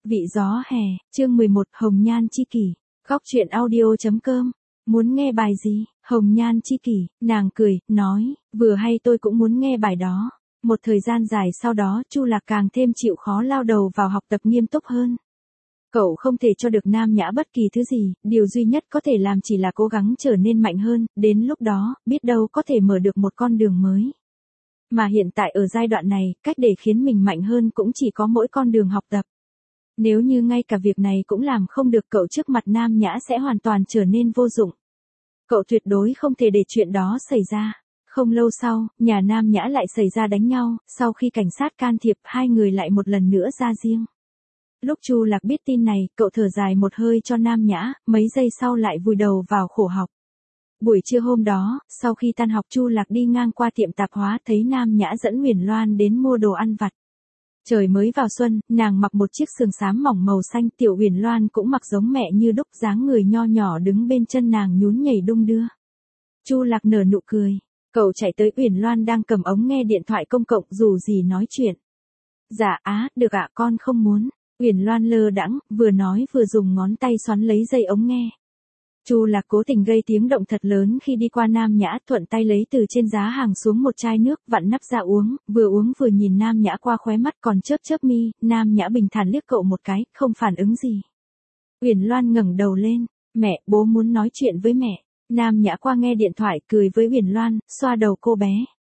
Vị gió hè, chương 11, Hồng Nhan Chi Kỷ. Góc truyện audio.com. Muốn nghe bài gì? Hồng Nhan Chi Kỷ, nàng cười, nói, vừa hay tôi cũng muốn nghe bài đó. Một thời gian dài sau đó, Chu Lạc càng thêm chịu khó lao đầu vào học tập nghiêm túc hơn. Cậu không thể cho được Nam Nhã bất kỳ thứ gì, điều duy nhất có thể làm chỉ là cố gắng trở nên mạnh hơn, đến lúc đó, biết đâu có thể mở được một con đường mới. Mà hiện tại ở giai đoạn này, cách để khiến mình mạnh hơn cũng chỉ có mỗi con đường học tập. Nếu như ngay cả việc này cũng làm không được, cậu trước mặt Nam Nhã sẽ hoàn toàn trở nên vô dụng. Cậu tuyệt đối không thể để chuyện đó xảy ra. Không lâu sau, nhà Nam Nhã lại xảy ra đánh nhau, sau khi cảnh sát can thiệp, hai người lại một lần nữa ra riêng. Lúc Chu Lạc biết tin này, cậu thở dài một hơi cho Nam Nhã, mấy giây sau lại vùi đầu vào khổ học. Buổi trưa hôm đó, sau khi tan học, Chu Lạc đi ngang qua tiệm tạp hóa, thấy Nam Nhã dẫn Huyền Loan đến mua đồ ăn vặt. Trời mới vào xuân, nàng mặc một chiếc sườn xám mỏng màu xanh, tiểu Huyền Loan cũng mặc giống mẹ như đúc, dáng người nho nhỏ đứng bên chân nàng nhún nhảy đung đưa. Chu Lạc nở nụ cười, cậu chạy tới Huyền Loan đang cầm ống nghe điện thoại công cộng, dù gì nói chuyện. Dạ được ạ, con không muốn. Huyền Loan lơ đãng, vừa nói vừa dùng ngón tay xoắn lấy dây ống nghe. Chu Lạc cố tình gây tiếng động thật lớn khi đi qua Nam Nhã, thuận tay lấy từ trên giá hàng xuống một chai nước, vặn nắp ra uống vừa nhìn Nam Nhã qua khóe mắt còn chớp chớp mi. Nam Nhã bình thản liếc cậu một cái, không phản ứng gì. Huyền Loan ngẩng đầu lên, mẹ, bố muốn nói chuyện với mẹ. Nam Nhã qua nghe điện thoại, cười với Huyền Loan, xoa đầu cô bé.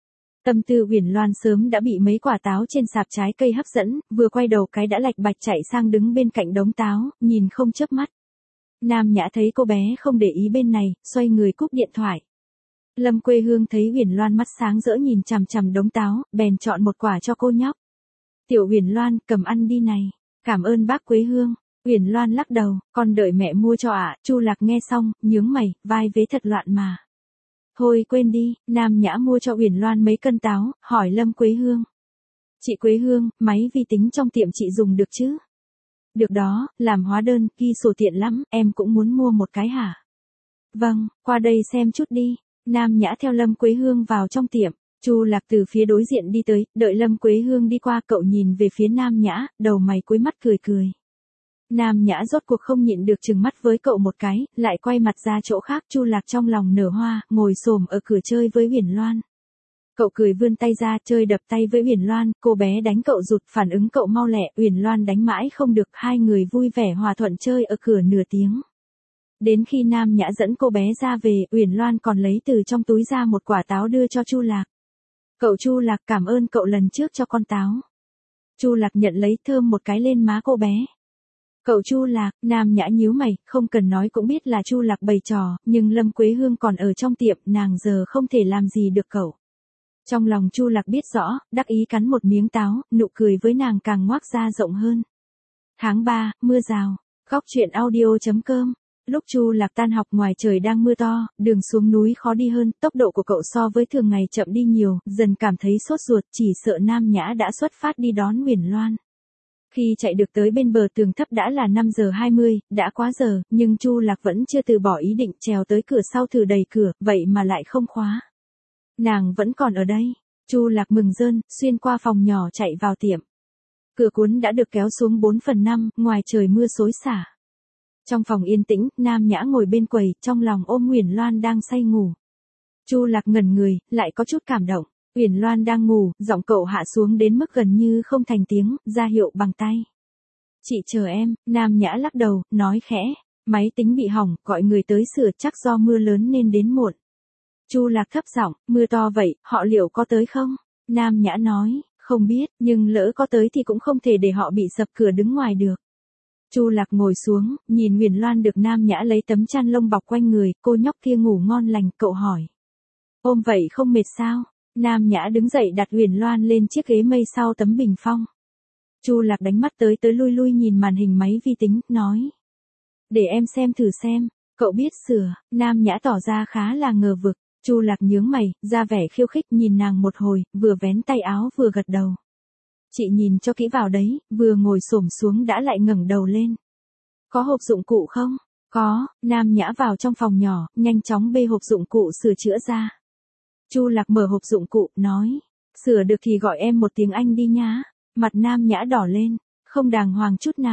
Tâm tư Huyền Loan sớm đã bị mấy quả táo trên sạp trái cây hấp dẫn, vừa quay đầu cái đã lạch bạch chạy sang đứng bên cạnh đống táo, nhìn không chớp mắt. Nam Nhã thấy cô bé không để ý bên này, xoay người cúp điện thoại. Lâm Quê Hương thấy Huyền Loan mắt sáng rỡ nhìn chằm chằm đống táo, bèn chọn một quả cho cô nhóc. Tiểu Huyền Loan, cầm ăn đi này. Cảm ơn bác Quế Hương. Huyền Loan lắc đầu, con đợi mẹ mua cho ạ. Chu Lạc nghe xong, nhướng mày, vai vế thật loạn mà. Thôi quên đi. Nam Nhã mua cho Huyền Loan mấy cân táo, hỏi Lâm Quế Hương. Chị Quế Hương, máy vi tính trong tiệm chị dùng được chứ? Được đó, làm hóa đơn, ghi sổ tiện lắm, em cũng muốn mua một cái hả? Vâng, qua đây xem chút đi. Nam Nhã theo Lâm Quế Hương vào trong tiệm. Chu Lạc từ phía đối diện đi tới, đợi Lâm Quế Hương đi qua, cậu nhìn về phía Nam Nhã, đầu mày cúi mắt cười cười. Nam Nhã rốt cuộc không nhịn được trừng mắt với cậu một cái, lại quay mặt ra chỗ khác. Chu Lạc trong lòng nở hoa, ngồi xổm ở cửa chơi với Huyền Loan. Cậu cười vươn tay ra, chơi đập tay với Huyền Loan, cô bé đánh cậu rụt, phản ứng cậu mau lẹ, Huyền Loan đánh mãi không được, hai người vui vẻ hòa thuận chơi ở cửa nửa tiếng. Đến khi Nam Nhã dẫn cô bé ra về, Huyền Loan còn lấy từ trong túi ra một quả táo đưa cho Chu Lạc. Cậu Chu Lạc, cảm ơn cậu lần trước cho con táo. Chu Lạc nhận lấy, thơm một cái lên má cô bé. Cậu Chu Lạc. Nam Nhã nhíu mày, không cần nói cũng biết là Chu Lạc bày trò, nhưng Lâm Quế Hương còn ở trong tiệm, nàng giờ không thể làm gì được cậu. Trong lòng Chu Lạc biết rõ, đắc ý cắn một miếng táo, nụ cười với nàng càng ngoác ra rộng hơn. Tháng 3, mưa rào. Góc truyện audio.com. Lúc Chu Lạc tan học, ngoài trời đang mưa to, đường xuống núi khó đi hơn, tốc độ của cậu so với thường ngày chậm đi nhiều, dần cảm thấy sốt ruột, chỉ sợ Nam Nhã đã xuất phát đi đón Huyền Loan. Khi chạy được tới bên bờ tường thấp đã là 5 giờ 20, đã quá giờ, nhưng Chu Lạc vẫn chưa từ bỏ ý định, trèo tới cửa sau thử đẩy cửa, vậy mà lại không khóa. Nàng vẫn còn ở đây. Chu Lạc mừng rơn, xuyên qua phòng nhỏ chạy vào tiệm. Cửa cuốn đã được kéo xuống 4/5, ngoài trời mưa xối xả. Trong phòng yên tĩnh, Nam Nhã ngồi bên quầy, trong lòng ôm Huyền Loan đang say ngủ. Chu Lạc ngẩn người, lại có chút cảm động. Huyền Loan đang ngủ, giọng cậu hạ xuống đến mức gần như không thành tiếng, ra hiệu bằng tay. Chị chờ em. Nam Nhã lắc đầu, nói khẽ. Máy tính bị hỏng, gọi người tới sửa, chắc do mưa lớn nên đến muộn. Chu Lạc thấp giọng, mưa to vậy, họ liệu có tới không? Nam Nhã nói, không biết, nhưng lỡ có tới thì cũng không thể để họ bị sập cửa đứng ngoài được. Chu Lạc ngồi xuống, nhìn Huyền Loan được Nam Nhã lấy tấm chăn lông bọc quanh người, cô nhóc kia ngủ ngon lành, cậu hỏi. Ôm vậy không mệt sao? Nam Nhã đứng dậy đặt Huyền Loan lên chiếc ghế mây sau tấm bình phong. Chu Lạc đánh mắt tới lui nhìn màn hình máy vi tính, nói. Để em xem thử xem, cậu biết sửa. Nam Nhã tỏ ra khá là ngờ vực. Chu Lạc nhướng mày, ra vẻ khiêu khích, nhìn nàng một hồi, vừa vén tay áo vừa gật đầu. Chị nhìn cho kỹ vào đấy, vừa ngồi xổm xuống đã lại ngẩng đầu lên. Có hộp dụng cụ không? Có. Nam Nhã vào trong phòng nhỏ, nhanh chóng bê hộp dụng cụ sửa chữa ra. Chu Lạc mở hộp dụng cụ, nói. Sửa được thì gọi em một tiếng anh đi nhá. Mặt Nam Nhã đỏ lên, không đàng hoàng chút nào.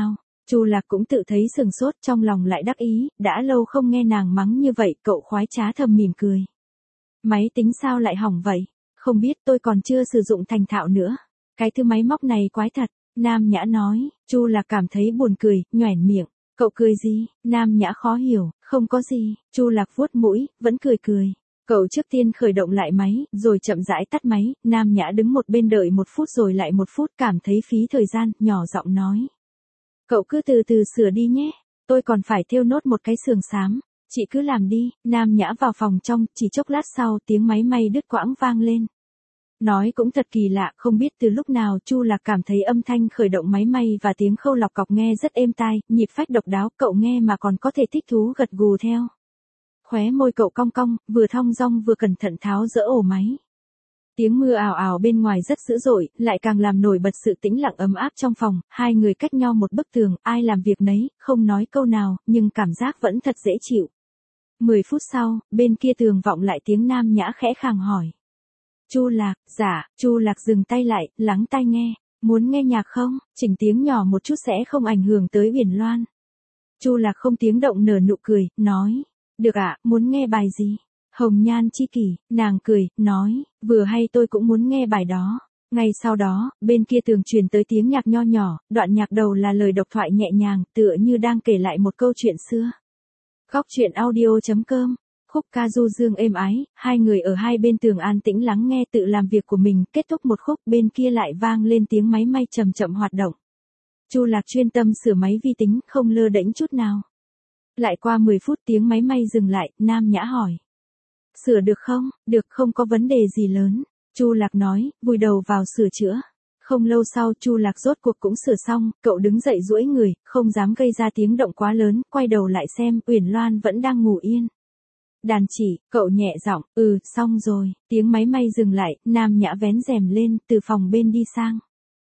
Chu Lạc cũng tự thấy sừng sốt, trong lòng lại đắc ý, đã lâu không nghe nàng mắng như vậy, cậu khoái trá thầm mỉm cười. Máy tính sao lại hỏng vậy? Không biết, tôi còn chưa sử dụng thành thạo nữa. Cái thứ máy móc này quái thật, Nam Nhã nói. Chu Lạc cảm thấy buồn cười, nhoẻn miệng. Cậu cười gì? Nam Nhã khó hiểu. Không có gì. Chu Lạc vuốt mũi, vẫn cười cười. Cậu trước tiên khởi động lại máy, rồi chậm rãi tắt máy. Nam Nhã đứng một bên đợi 1 phút rồi lại 1 phút, cảm thấy phí thời gian, nhỏ giọng nói. Cậu cứ từ từ sửa đi nhé. Tôi còn phải thêu nốt một cái sườn xám. Chị cứ làm đi. Nam Nhã vào phòng trong, chỉ chốc lát sau tiếng máy may đứt quãng vang lên. Nói cũng thật kỳ lạ, không biết từ lúc nào Chu Lạc cảm thấy âm thanh khởi động máy may và tiếng khâu lọc cọc nghe rất êm tai, nhịp phách độc đáo, cậu nghe mà còn có thể thích thú gật gù theo. Khóe môi cậu cong cong, vừa thong dong vừa cẩn thận tháo dỡ ổ máy. Tiếng mưa ào ào bên ngoài rất dữ dội, lại càng làm nổi bật sự tĩnh lặng ấm áp trong phòng, hai người cách nhau một bức tường, ai làm việc nấy, không nói câu nào, nhưng cảm giác vẫn thật dễ chịu. 10 phút sau, bên kia tường vọng lại tiếng Nam Nhã khẽ khàng hỏi. Chu Lạc, dạ. Chu Lạc dừng tay lại, lắng tai nghe. Muốn nghe nhạc không? Chỉnh tiếng nhỏ một chút sẽ không ảnh hưởng tới Uyển Loan. Chu Lạc không tiếng động nở nụ cười, nói. Được ạ, muốn nghe bài gì? Hồng Nhan Chi Kỷ. Nàng cười, nói. Vừa hay tôi cũng muốn nghe bài đó. Ngay sau đó, bên kia tường truyền tới tiếng nhạc nho nhỏ, đoạn nhạc đầu là lời độc thoại nhẹ nhàng, tựa như đang kể lại một câu chuyện xưa. Góc truyện audio.com. Khúc ca du dương êm ái, hai người ở hai bên tường an tĩnh lắng nghe tự làm việc của mình, kết thúc một khúc bên kia lại vang lên tiếng máy may chậm chậm hoạt động. Chu Lạc chuyên tâm sửa máy vi tính, không lơ đễnh chút nào. Lại qua 10 phút tiếng máy may dừng lại, Nam Nhã hỏi. Sửa được không? Được, không có vấn đề gì lớn. Chu Lạc nói, vùi đầu vào sửa chữa. Không lâu sau Chu Lạc rốt cuộc cũng sửa xong, cậu đứng dậy duỗi người, không dám gây ra tiếng động quá lớn, quay đầu lại xem, Uyển Loan vẫn đang ngủ yên. Đàn chỉ, cậu nhẹ giọng, xong rồi, tiếng máy may dừng lại, Nam Nhã vén rèm lên, từ phòng bên đi sang.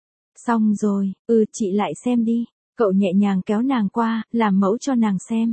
Xong rồi, chị lại xem đi, cậu nhẹ nhàng kéo nàng qua, làm mẫu cho nàng xem.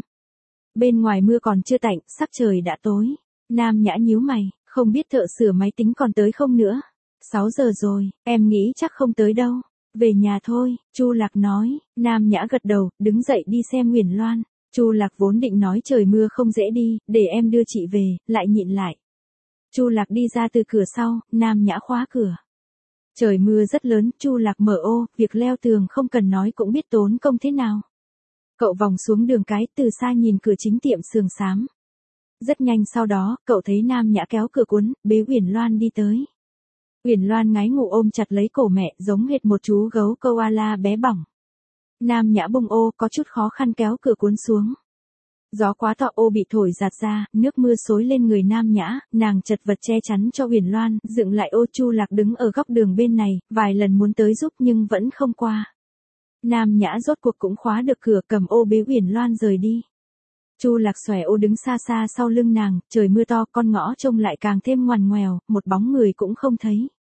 Bên ngoài mưa còn chưa tạnh, sắc trời đã tối. Nam Nhã nhíu mày, không biết thợ sửa máy tính còn tới không nữa. 6 giờ rồi, em nghĩ chắc không tới đâu. Về nhà thôi, Chu Lạc nói. Nam Nhã gật đầu, đứng dậy đi xem Uyển Loan. Chu Lạc vốn định nói trời mưa không dễ đi, để em đưa chị về, lại nhịn lại. Chu Lạc đi ra từ cửa sau, Nam Nhã khóa cửa. Trời mưa rất lớn, Chu Lạc mở ô, việc leo tường không cần nói cũng biết tốn công thế nào. Cậu vòng xuống đường cái, từ xa nhìn cửa chính tiệm sườn xám. Rất nhanh sau đó, cậu thấy Nam Nhã kéo cửa cuốn, bế Uyển Loan đi tới. Uyển Loan ngái ngủ ôm chặt lấy cổ mẹ, giống hệt một chú gấu koala bé bỏng. Nam Nhã bung ô, có chút khó khăn kéo cửa cuốn xuống. Gió quá to, ô bị thổi giạt ra, nước mưa xối lên người Nam Nhã, nàng chật vật che chắn cho Uyển Loan, dựng lại ô. Chu Lạc đứng ở góc đường bên này, vài lần muốn tới giúp nhưng vẫn không qua. Nam Nhã rốt cuộc cũng khóa được cửa, cầm ô bế Uyển Loan rời đi. Chu Lạc xòe ô đứng xa xa sau lưng nàng, trời mưa to, con ngõ trông lại càng thêm ngoằn ngoèo, một bóng người cũng không thấy.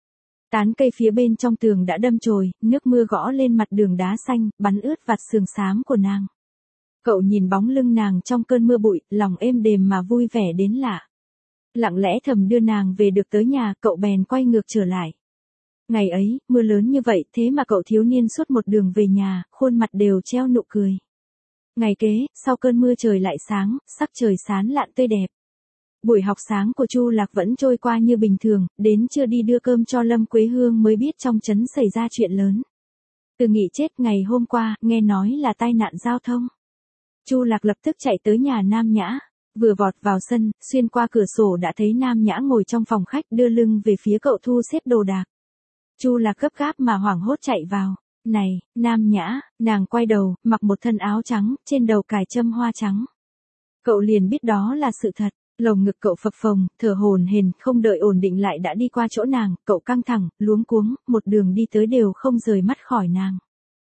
Tán cây phía bên trong tường đã đâm chồi, nước mưa gõ lên mặt đường đá xanh, bắn ướt vạt sườn xám của nàng. Cậu nhìn bóng lưng nàng trong cơn mưa bụi, lòng êm đềm mà vui vẻ đến lạ. Lặng lẽ thầm đưa nàng về được tới nhà, cậu bèn quay ngược trở lại. Ngày ấy, mưa lớn như vậy, thế mà cậu thiếu niên suốt một đường về nhà, khuôn mặt đều treo nụ cười. Ngày kế, sau cơn mưa trời lại sáng, sắc trời sáng lạn tươi đẹp. Buổi học sáng của Chu Lạc vẫn trôi qua như bình thường, đến trưa đi đưa cơm cho Lâm Quế Hương mới biết trong trấn xảy ra chuyện lớn. Từ Nghị chết ngày hôm qua, nghe nói là tai nạn giao thông. Chu Lạc lập tức chạy tới nhà Nam Nhã, vừa vọt vào sân, xuyên qua cửa sổ đã thấy Nam Nhã ngồi trong phòng khách đưa lưng về phía cậu thu xếp đồ đạc. Chu Lạc gấp gáp mà hoảng hốt chạy vào. Này, Nam Nhã, nàng quay đầu, mặc một thân áo trắng, trên đầu cài châm hoa trắng. Cậu liền biết đó là sự thật, lồng ngực cậu phập phồng, thở hổn hển, không đợi ổn định lại đã đi qua chỗ nàng, cậu căng thẳng, luống cuống, một đường đi tới đều không rời mắt khỏi nàng.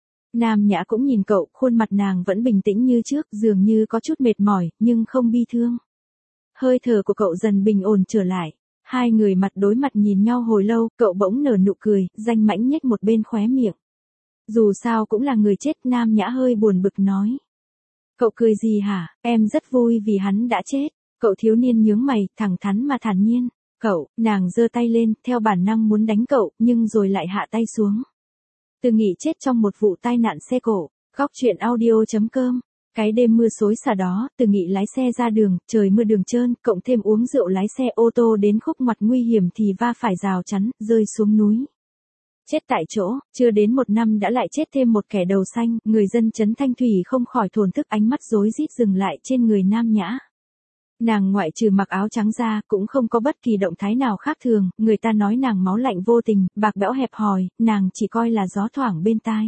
Nam Nhã cũng nhìn cậu, khuôn mặt nàng vẫn bình tĩnh như trước, dường như có chút mệt mỏi, nhưng không bi thương. Hơi thở của cậu dần bình ổn trở lại. Hai người mặt đối mặt nhìn nhau hồi lâu, cậu bỗng nở nụ cười, danh mãnh nhếch một bên khóe miệng. Dù sao cũng là người chết, Nam Nhã hơi buồn bực nói. Cậu cười gì hả, em rất vui vì hắn đã chết. Cậu thiếu niên nhướng mày, thẳng thắn mà thản nhiên. Cậu, nàng giơ tay lên, theo bản năng muốn đánh cậu, nhưng rồi lại hạ tay xuống. Từ Nghị chết trong một vụ tai nạn xe cộ. Góc chuyện audio.com. Cái đêm mưa xối xả đó, Từ Nghị lái xe ra đường, trời mưa đường trơn, cộng thêm uống rượu lái xe ô tô đến khúc ngoặt nguy hiểm thì va phải rào chắn, rơi xuống núi. Chết tại chỗ, chưa đến 1 năm đã lại chết thêm một kẻ đầu xanh, người dân trấn Thanh Thủy không khỏi thổn thức, ánh mắt rối rít dừng lại trên người Nam Nhã. Nàng ngoại trừ mặc áo trắng ra, cũng không có bất kỳ động thái nào khác thường, người ta nói nàng máu lạnh vô tình, bạc bẽo hẹp hòi, nàng chỉ coi là gió thoảng bên tai.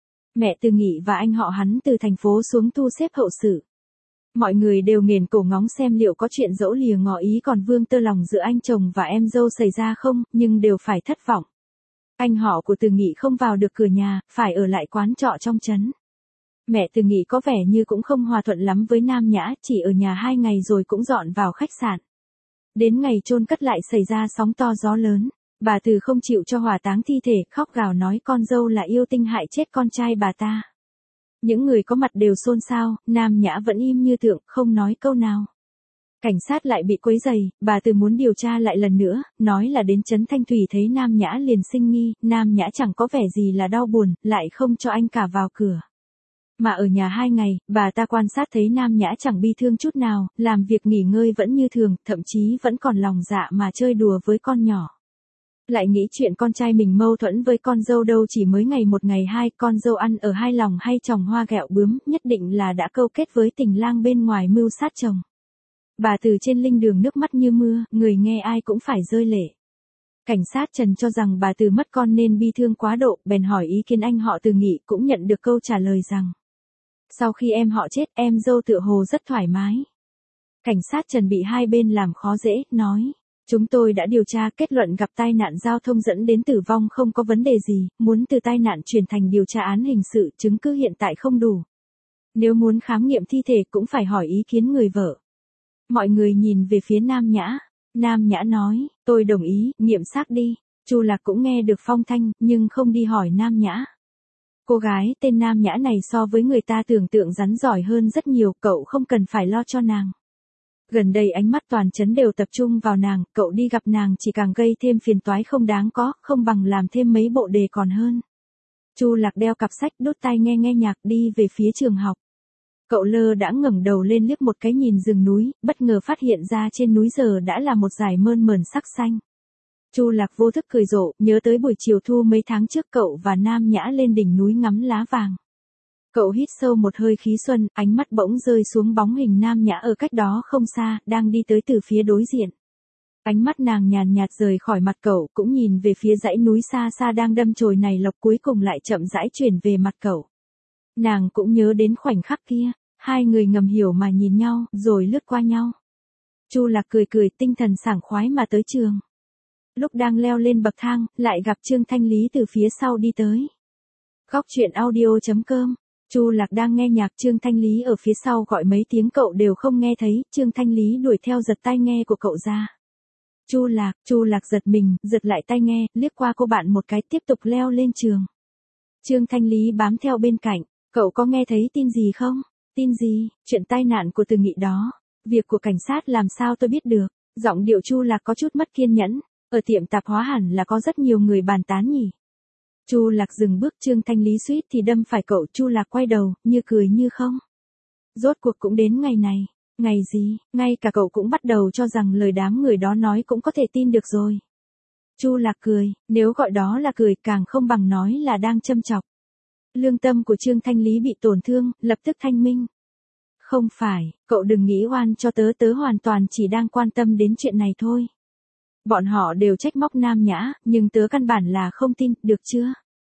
Mẹ Từ Nghị và anh họ hắn từ thành phố xuống thu xếp hậu sự. Mọi người đều nghiền cổ ngóng xem liệu có chuyện dẫu lìa ngỏ ý còn vương tơ lòng giữa anh chồng và em dâu xảy ra không, nhưng đều phải thất vọng. Anh họ của Từ Nghị không vào được cửa nhà, phải ở lại quán trọ trong trấn. Mẹ Từ Nghị có vẻ như cũng không hòa thuận lắm với Nam Nhã, chỉ ở nhà 2 ngày rồi cũng dọn vào khách sạn. Đến ngày chôn cất lại xảy ra sóng to gió lớn. Bà Từ không chịu cho hỏa táng thi thể, khóc gào nói con dâu là yêu tinh hại chết con trai bà ta. Những người có mặt đều xôn xao, Nam Nhã vẫn im như tượng, không nói câu nào. Cảnh sát lại bị quấy rầy, bà Từ muốn điều tra lại lần nữa, nói là đến trấn Thanh Thủy thấy Nam Nhã liền sinh nghi, Nam Nhã chẳng có vẻ gì là đau buồn, lại không cho anh cả vào cửa. Mà ở nhà 2 ngày, bà ta quan sát thấy Nam Nhã chẳng bi thương chút nào, làm việc nghỉ ngơi vẫn như thường, thậm chí vẫn còn lòng dạ mà chơi đùa với con nhỏ. Lại nghĩ chuyện con trai mình mâu thuẫn với con dâu đâu chỉ mới ngày 1 ngày 2, con dâu ăn ở hai lòng hay trồng hoa ghẹo bướm, nhất định là đã câu kết với tình lang bên ngoài mưu sát chồng. Bà Từ trên linh đường nước mắt như mưa, người nghe ai cũng phải rơi lệ. Cảnh sát Trần cho rằng bà Từ mất con nên bi thương quá độ, bèn hỏi ý kiến anh họ Từ Nghị, cũng nhận được câu trả lời rằng sau khi em họ chết, em dâu tựa hồ rất thoải mái. Cảnh sát Trần bị hai bên làm khó dễ, nói: chúng tôi đã điều tra, kết luận gặp tai nạn giao thông dẫn đến tử vong không có vấn đề gì, muốn từ tai nạn chuyển thành điều tra án hình sự, chứng cứ hiện tại không đủ. Nếu muốn khám nghiệm thi thể cũng phải hỏi ý kiến người vợ. Mọi người nhìn về phía Nam Nhã. Nam Nhã nói: tôi đồng ý, nghiệm xác đi. Chu Lạc cũng nghe được phong thanh, nhưng không đi hỏi Nam Nhã. Cô gái tên Nam Nhã này so với người ta tưởng tượng rắn giỏi hơn rất nhiều, cậu không cần phải lo cho nàng. Gần đây ánh mắt toàn trấn đều tập trung vào nàng, cậu đi gặp nàng chỉ càng gây thêm phiền toái không đáng có, không bằng làm thêm mấy bộ đề còn hơn. Chu Lạc đeo cặp sách, đút tai nghe nghe nhạc đi về phía trường học. Cậu lơ đãng ngẩng đầu lên liếc một cái nhìn rừng núi, bất ngờ phát hiện ra trên núi giờ đã là một dải mơn mởn sắc xanh. Chu Lạc vô thức cười rộ, nhớ tới buổi chiều thu mấy tháng trước cậu và Nam Nhã lên đỉnh núi ngắm lá vàng. Cậu hít sâu một hơi khí xuân, ánh mắt bỗng rơi xuống bóng hình Nam Nhã ở cách đó không xa, đang đi tới từ phía đối diện. Ánh mắt nàng nhàn nhạt rời khỏi mặt cậu, cũng nhìn về phía dãy núi xa xa đang đâm chồi này lộc, cuối cùng lại chậm rãi chuyển về mặt cậu. Nàng cũng nhớ đến khoảnh khắc kia, hai người ngầm hiểu mà nhìn nhau, rồi lướt qua nhau. Chu Lạc cười cười, tinh thần sảng khoái mà tới trường. Lúc đang leo lên bậc thang, lại gặp Trương Thanh Lý từ phía sau đi tới. Góc chuyện audio.com. Chu Lạc đang nghe nhạc, Trương Thanh Lý ở phía sau gọi mấy tiếng cậu đều không nghe thấy, Trương Thanh Lý đuổi theo giật tai nghe của cậu ra. Chu Lạc giật mình, giật lại tai nghe, liếc qua cô bạn một cái, tiếp tục leo lên trường. Trương Thanh Lý bám theo bên cạnh, cậu có nghe thấy tin gì không? Tin gì? Chuyện tai nạn của Từ Nghị đó. Việc của cảnh sát làm sao tôi biết được? Giọng điệu Chu Lạc có chút mất kiên nhẫn. Ở tiệm tạp hóa hẳn là có rất nhiều người bàn tán nhỉ. Chu Lạc dừng bước, Trương Thanh Lý suýt thì đâm phải cậu. Chu Lạc quay đầu, như cười như không. Rốt cuộc cũng đến ngày này. Ngày gì? Ngay cả cậu cũng bắt đầu cho rằng lời đám người đó nói cũng có thể tin được rồi. Chu Lạc cười, nếu gọi đó là cười càng không bằng nói là đang châm chọc. Lương tâm của Trương Thanh Lý bị tổn thương, lập tức thanh minh. Không phải, cậu đừng nghĩ oan cho tớ, tớ hoàn toàn chỉ đang quan tâm đến chuyện này thôi. Bọn họ đều trách móc Nam Nhã, nhưng tớ căn bản là không tin, được chưa?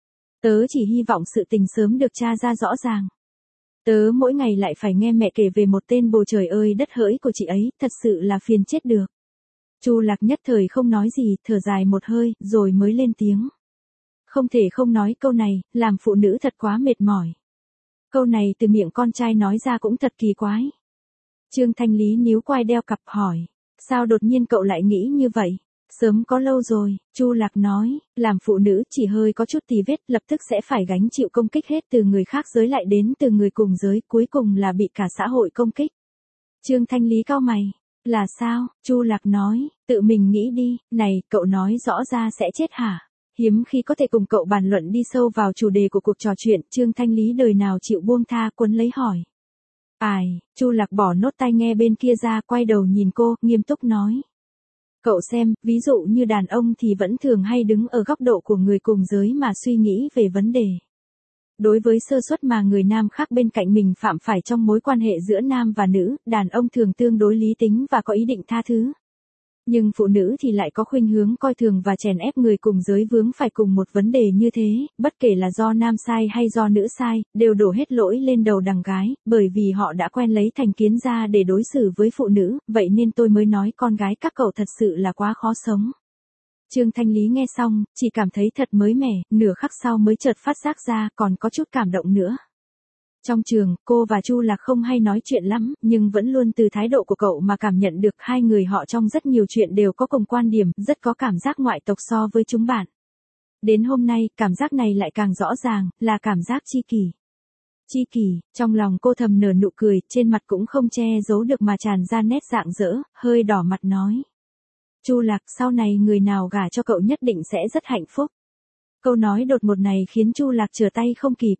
Tớ chỉ hy vọng sự tình sớm được tra ra rõ ràng. Tớ mỗi ngày lại phải nghe mẹ kể về một tên bồ trời ơi đất hỡi của chị ấy, thật sự là phiền chết được. Chu Lạc nhất thời không nói gì, thở dài một hơi, rồi mới lên tiếng. Không thể không nói câu này, làm phụ nữ thật quá mệt mỏi. Câu này từ miệng con trai nói ra cũng thật kỳ quái. Trương Thanh Lý níu quai đeo cặp hỏi. Sao đột nhiên cậu lại nghĩ như vậy? Sớm có lâu rồi, Chu Lạc nói, làm phụ nữ chỉ hơi có chút tì vết lập tức sẽ phải gánh chịu công kích hết từ người khác giới lại đến từ người cùng giới, cuối cùng là bị cả xã hội công kích. Trương Thanh Lý cau mày. Là sao? Chu Lạc nói, tự mình nghĩ đi, này, cậu nói rõ ra sẽ chết hả? Hiếm khi có thể cùng cậu bàn luận đi sâu vào chủ đề của cuộc trò chuyện, Trương Thanh Lý đời nào chịu buông tha, quấn lấy hỏi. Chu Lạc bỏ nốt tai nghe bên kia ra, quay đầu nhìn cô, nghiêm túc nói. Cậu xem, ví dụ như đàn ông thì vẫn thường hay đứng ở góc độ của người cùng giới mà suy nghĩ về vấn đề. Đối với sơ suất mà người nam khác bên cạnh mình phạm phải trong mối quan hệ giữa nam và nữ, đàn ông thường tương đối lý tính và có ý định tha thứ. Nhưng phụ nữ thì lại có khuynh hướng coi thường và chèn ép người cùng giới vướng phải cùng một vấn đề như thế, bất kể là do nam sai hay do nữ sai, đều đổ hết lỗi lên đầu đằng gái, bởi vì họ đã quen lấy thành kiến ra để đối xử với phụ nữ, vậy nên tôi mới nói con gái các cậu thật sự là quá khó sống. Trương Thanh Lý nghe xong, chỉ cảm thấy thật mới mẻ, nửa khắc sau mới chợt phát giác ra còn có chút cảm động nữa. Trong trường, cô và Chu Lạc không hay nói chuyện lắm, nhưng vẫn luôn từ thái độ của cậu mà cảm nhận được hai người họ trong rất nhiều chuyện đều có cùng quan điểm, rất có cảm giác ngoại tộc so với chúng bạn. Đến hôm nay, cảm giác này lại càng rõ ràng, là cảm giác chi kỷ. Chi kỷ, trong lòng cô thầm nở nụ cười, trên mặt cũng không che giấu được mà tràn ra nét rạng rỡ, hơi đỏ mặt nói. Chu Lạc, sau này người nào gả cho cậu nhất định sẽ rất hạnh phúc. Câu nói đột ngột này khiến Chu Lạc trở tay không kịp.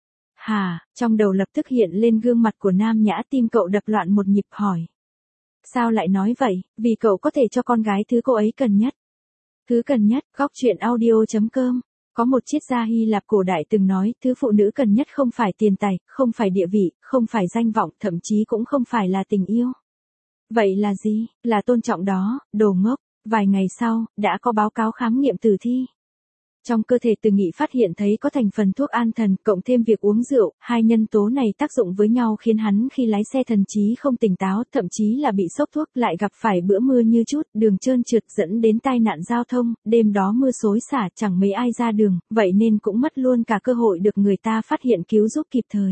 Trong đầu lập tức hiện lên gương mặt của Nam Nhã, tim cậu đập loạn một nhịp hỏi. Sao lại nói vậy, vì cậu có thể cho con gái thứ cô ấy cần nhất. Thứ cần nhất, góc chuyện audio.com. Có một triết gia Hy Lạp cổ đại từng nói, thứ phụ nữ cần nhất không phải tiền tài, không phải địa vị, không phải danh vọng, thậm chí cũng không phải là tình yêu. Vậy là gì? Là tôn trọng đó, đồ ngốc. Vài ngày sau, đã có báo cáo khám nghiệm tử thi. Trong cơ thể Từ Nghị phát hiện thấy có thành phần thuốc an thần, cộng thêm việc uống rượu, hai nhân tố này tác dụng với nhau khiến hắn khi lái xe thần trí không tỉnh táo, thậm chí là bị sốc thuốc, lại gặp phải bữa mưa như chút, đường trơn trượt dẫn đến tai nạn giao thông, đêm đó mưa xối xả chẳng mấy ai ra đường, vậy nên cũng mất luôn cả cơ hội được người ta phát hiện cứu giúp kịp thời.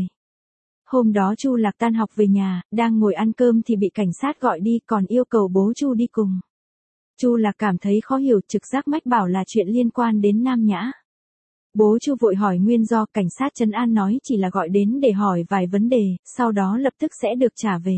Hôm đó Chu Lạc tan học về nhà, đang ngồi ăn cơm thì bị cảnh sát gọi đi, còn yêu cầu bố Chu đi cùng. Chu Lạc cảm thấy khó hiểu, trực giác mách bảo là chuyện liên quan đến Nam Nhã. Bố Chu vội hỏi nguyên do, cảnh sát trấn an nói chỉ là gọi đến để hỏi vài vấn đề, sau đó lập tức sẽ được trả về.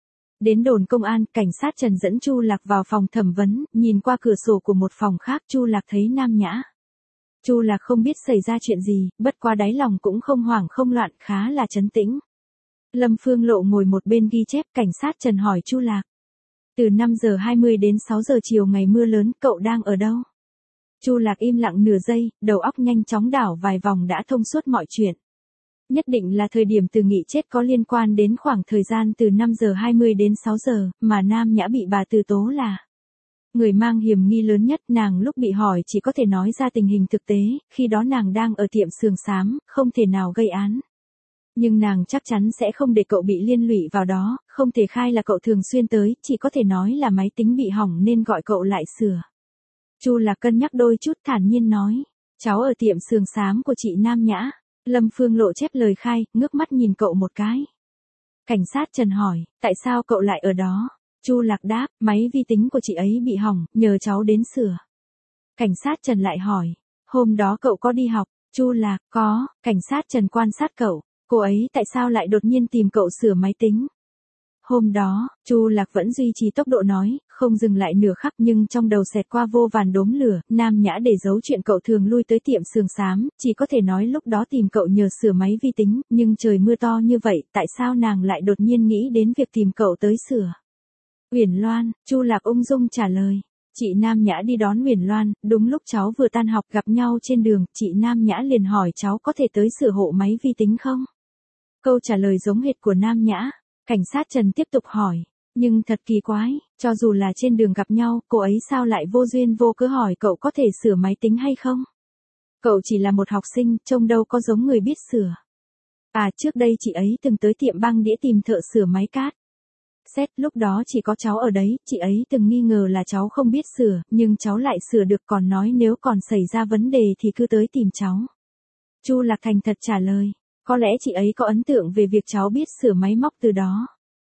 Đến đồn công an, cảnh sát Trần dẫn Chu Lạc vào phòng thẩm vấn, nhìn qua cửa sổ của một phòng khác, Chu Lạc thấy Nam Nhã. Chu Lạc không biết xảy ra chuyện gì, bất qua đáy lòng cũng không hoảng không loạn, khá là trấn tĩnh. Lâm Phương Lộ ngồi một bên ghi chép, cảnh sát Trần hỏi Chu Lạc. Từ 5 giờ 20 đến 6 giờ chiều ngày mưa lớn, cậu đang ở đâu? Chu Lạc im lặng nửa giây, đầu óc nhanh chóng đảo vài vòng đã thông suốt mọi chuyện. Nhất định là thời điểm Từ Nghị chết có liên quan đến khoảng thời gian từ 5 giờ 20 đến 6 giờ, mà Nam Nhã bị bà Từ tố là người mang hiểm nghi lớn nhất. Nàng lúc bị hỏi chỉ có thể nói ra tình hình thực tế, khi đó nàng đang ở tiệm sườn xám, không thể nào gây án. Nhưng nàng chắc chắn sẽ không để cậu bị liên lụy vào đó, không thể khai là cậu thường xuyên tới, chỉ có thể nói là máy tính bị hỏng nên gọi cậu lại sửa. Chu Lạc cân nhắc đôi chút, thản nhiên nói, cháu ở tiệm sườn xám của chị Nam Nhã. Lâm Phương Lộ chép lời khai, ngước mắt nhìn cậu một cái. Cảnh sát Trần hỏi, tại sao cậu lại ở đó? Chu Lạc đáp, máy vi tính của chị ấy bị hỏng, nhờ cháu đến sửa. Cảnh sát Trần lại hỏi, hôm đó cậu có đi học? Chu Lạc, có. Cảnh sát Trần quan sát cậu. Cô ấy tại sao lại đột nhiên tìm cậu sửa máy tính? Hôm đó, Chu Lạc vẫn duy trì tốc độ nói, không dừng lại nửa khắc, nhưng trong đầu xẹt qua vô vàn đốm lửa. Nam Nhã để giấu chuyện cậu thường lui tới tiệm sườn xám, chỉ có thể nói lúc đó tìm cậu nhờ sửa máy vi tính, nhưng trời mưa to như vậy, tại sao nàng lại đột nhiên nghĩ đến việc tìm cậu tới sửa? Uyển Loan, Chu Lạc ung dung trả lời. Chị Nam Nhã đi đón Uyển Loan, đúng lúc cháu vừa tan học gặp nhau trên đường, chị Nam Nhã liền hỏi cháu có thể tới sửa hộ máy vi tính không? Câu trả lời giống hệt của Nam Nhã. Cảnh sát Trần tiếp tục hỏi, nhưng thật kỳ quái, cho dù là trên đường gặp nhau, cô ấy sao lại vô duyên vô cớ hỏi cậu có thể sửa máy tính hay không? Cậu chỉ là một học sinh, trông đâu có giống người biết sửa. Trước đây chị ấy từng tới tiệm băng đĩa tìm thợ sửa máy cát. Xét, lúc đó chỉ có cháu ở đấy, chị ấy từng nghi ngờ là cháu không biết sửa, nhưng cháu lại sửa được, còn nói nếu còn xảy ra vấn đề thì cứ tới tìm cháu. Chu Lạc thành thật trả lời. Có lẽ chị ấy có ấn tượng về việc cháu biết sửa máy móc từ đó.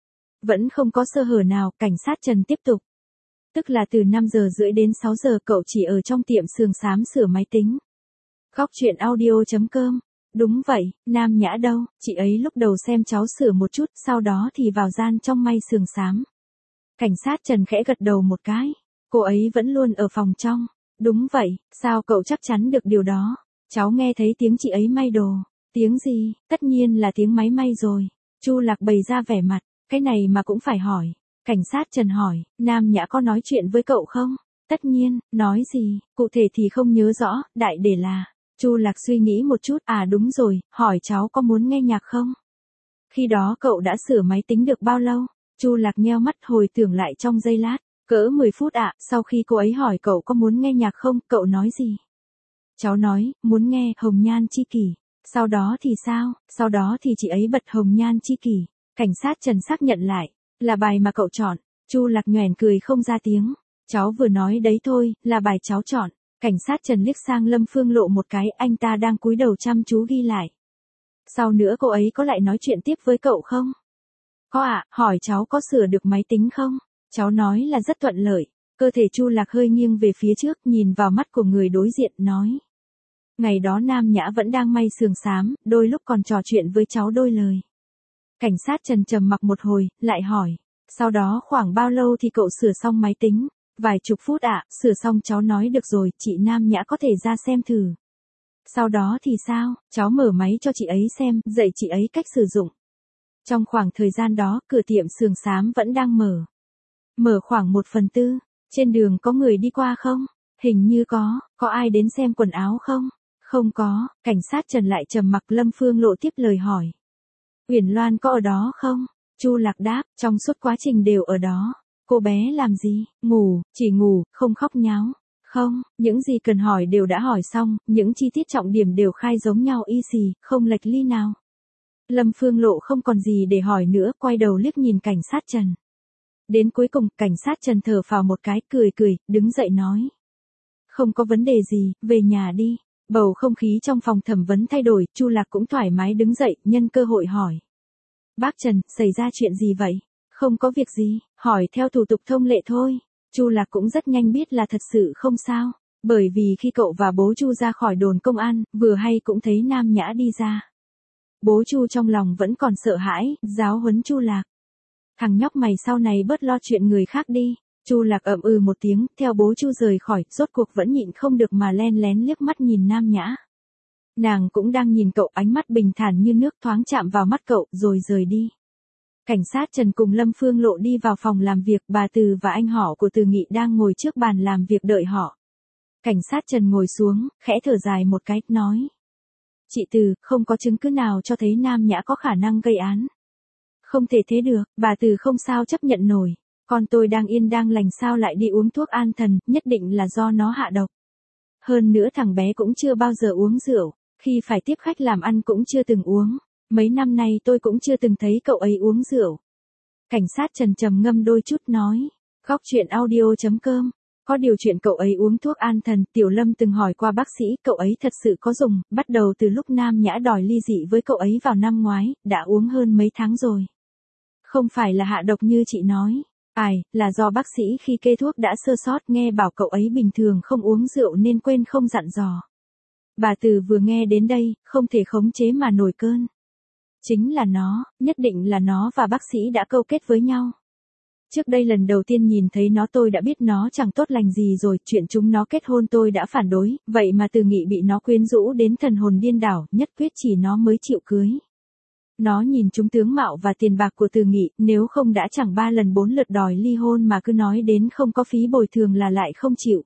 Vẫn không có sơ hở nào, cảnh sát Trần tiếp tục. Tức là từ 5 giờ rưỡi đến 6 giờ cậu chỉ ở trong tiệm sườn xám sửa máy tính. Góc chuyện audio.com. Đúng vậy, Nam Nhã đâu, chị ấy lúc đầu xem cháu sửa một chút, sau đó thì vào gian trong may sườn xám. Cảnh sát Trần khẽ gật đầu một cái. Cô ấy vẫn luôn ở phòng trong. Đúng vậy, sao cậu chắc chắn được điều đó? Cháu nghe thấy tiếng chị ấy may đồ. Tiếng gì? Tất nhiên là tiếng máy may rồi. Chu Lạc bày ra vẻ mặt, cái này mà cũng phải hỏi. Cảnh sát Trần hỏi, Nam Nhã có nói chuyện với cậu không? Tất nhiên, nói gì, cụ thể thì không nhớ rõ, đại để là. Chu Lạc suy nghĩ một chút, à đúng rồi, hỏi cháu có muốn nghe nhạc không? Khi đó cậu đã sửa máy tính được bao lâu? Chu Lạc nheo mắt hồi tưởng lại trong giây lát, cỡ 10 phút ạ, sau khi cô ấy hỏi cậu có muốn nghe nhạc không, cậu nói gì? Cháu nói, muốn nghe Hồng Nhan Chi Kỷ. Sau đó thì sao? Sau đó thì chị ấy bật Hồng Nhan Chi Kỷ. Cảnh sát Trần xác nhận lại, là bài mà cậu chọn. Chu Lạc nhoẻn cười không ra tiếng. Cháu vừa nói đấy thôi, là bài cháu chọn. Cảnh sát Trần liếc sang Lâm Phương Lộ một cái, anh ta đang cúi đầu chăm chú ghi lại. Sau nữa cô ấy có lại nói chuyện tiếp với cậu không? Có ạ, hỏi cháu có sửa được máy tính không? Cháu nói là rất thuận lợi. Cơ thể Chu Lạc hơi nghiêng về phía trước, nhìn vào mắt của người đối diện, nói. Ngày đó Nam Nhã vẫn đang may sườn xám, đôi lúc còn trò chuyện với cháu đôi lời. Cảnh sát Trần trầm mặc một hồi, lại hỏi. Sau đó khoảng bao lâu thì cậu sửa xong máy tính? Vài chục phút ạ, sửa xong cháu nói được rồi, chị Nam Nhã có thể ra xem thử. Sau đó thì sao? Cháu mở máy cho chị ấy xem, dạy chị ấy cách sử dụng. Trong khoảng thời gian đó, cửa tiệm sườn xám vẫn đang mở. Mở khoảng 1/4, trên đường có người đi qua không? Hình như có ai đến xem quần áo không? Không có, cảnh sát Trần lại trầm mặc. Lâm Phương Lộ tiếp lời hỏi. Uyển Loan có ở đó không? Chu Lạc đáp, trong suốt quá trình đều ở đó. Cô bé làm gì? Ngủ, chỉ ngủ, không khóc nháo. Không, những gì cần hỏi đều đã hỏi xong, những chi tiết trọng điểm đều khai giống nhau y xì, không lệch ly nào. Lâm Phương Lộ không còn gì để hỏi nữa, quay đầu liếc nhìn cảnh sát Trần. Đến cuối cùng, cảnh sát Trần thở phào một cái, cười, đứng dậy nói. Không có vấn đề gì, về nhà đi. Bầu không khí trong phòng thẩm vấn thay đổi, Chu Lạc cũng thoải mái đứng dậy, nhân cơ hội hỏi. Bác Trần, xảy ra chuyện gì vậy? Không có việc gì, hỏi theo thủ tục thông lệ thôi. Chu Lạc cũng rất nhanh biết là thật sự không sao, bởi vì khi cậu và bố Chu ra khỏi đồn công an, vừa hay cũng thấy Nam Nhã đi ra. Bố Chu trong lòng vẫn còn sợ hãi, giáo huấn Chu Lạc. Thằng nhóc mày sau này bớt lo chuyện người khác đi. Chu Lạc ậm ừ một tiếng, theo bố Chu rời khỏi, rốt cuộc vẫn nhịn không được mà len lén liếc mắt nhìn Nam Nhã. Nàng cũng đang nhìn cậu, ánh mắt bình thản như nước, thoáng chạm vào mắt cậu, rồi rời đi. Cảnh sát Trần cùng Lâm Phương Lộ đi vào phòng làm việc, bà Từ và anh họ của Từ Nghị đang ngồi trước bàn làm việc đợi họ. Cảnh sát Trần ngồi xuống, khẽ thở dài một cái, nói. Chị Từ, không có chứng cứ nào cho thấy Nam Nhã có khả năng gây án. Không thể thế được, bà Từ không sao chấp nhận nổi. Con tôi đang yên đang lành sao lại đi uống thuốc an thần, nhất định là do nó hạ độc. Hơn nữa thằng bé cũng chưa bao giờ uống rượu, khi phải tiếp khách làm ăn cũng chưa từng uống. Mấy năm nay tôi cũng chưa từng thấy cậu ấy uống rượu. Cảnh sát Trần trầm ngâm đôi chút nói. Góc chuyện audio.com. Có điều chuyện cậu ấy uống thuốc an thần, Tiểu Lâm từng hỏi qua bác sĩ, cậu ấy thật sự có dùng, bắt đầu từ lúc Nam Nhã đòi ly dị với cậu ấy vào năm ngoái, đã uống hơn mấy tháng rồi. Không phải là hạ độc như chị nói. Là do bác sĩ khi kê thuốc đã sơ sót, nghe bảo cậu ấy bình thường không uống rượu nên quên không dặn dò. Bà Từ vừa nghe đến đây, không thể khống chế mà nổi cơn. Chính là nó, nhất định là nó và bác sĩ đã câu kết với nhau. Trước đây lần đầu tiên nhìn thấy nó tôi đã biết nó chẳng tốt lành gì rồi, chuyện chúng nó kết hôn tôi đã phản đối, vậy mà Từ Nghị bị nó quyến rũ đến thần hồn điên đảo, nhất quyết chỉ nó mới chịu cưới. Nó nhìn chúng tướng mạo và tiền bạc của Từ Nghị, nếu không đã chẳng 3 lần 4 lượt đòi ly hôn mà cứ nói đến không có phí bồi thường là lại không chịu.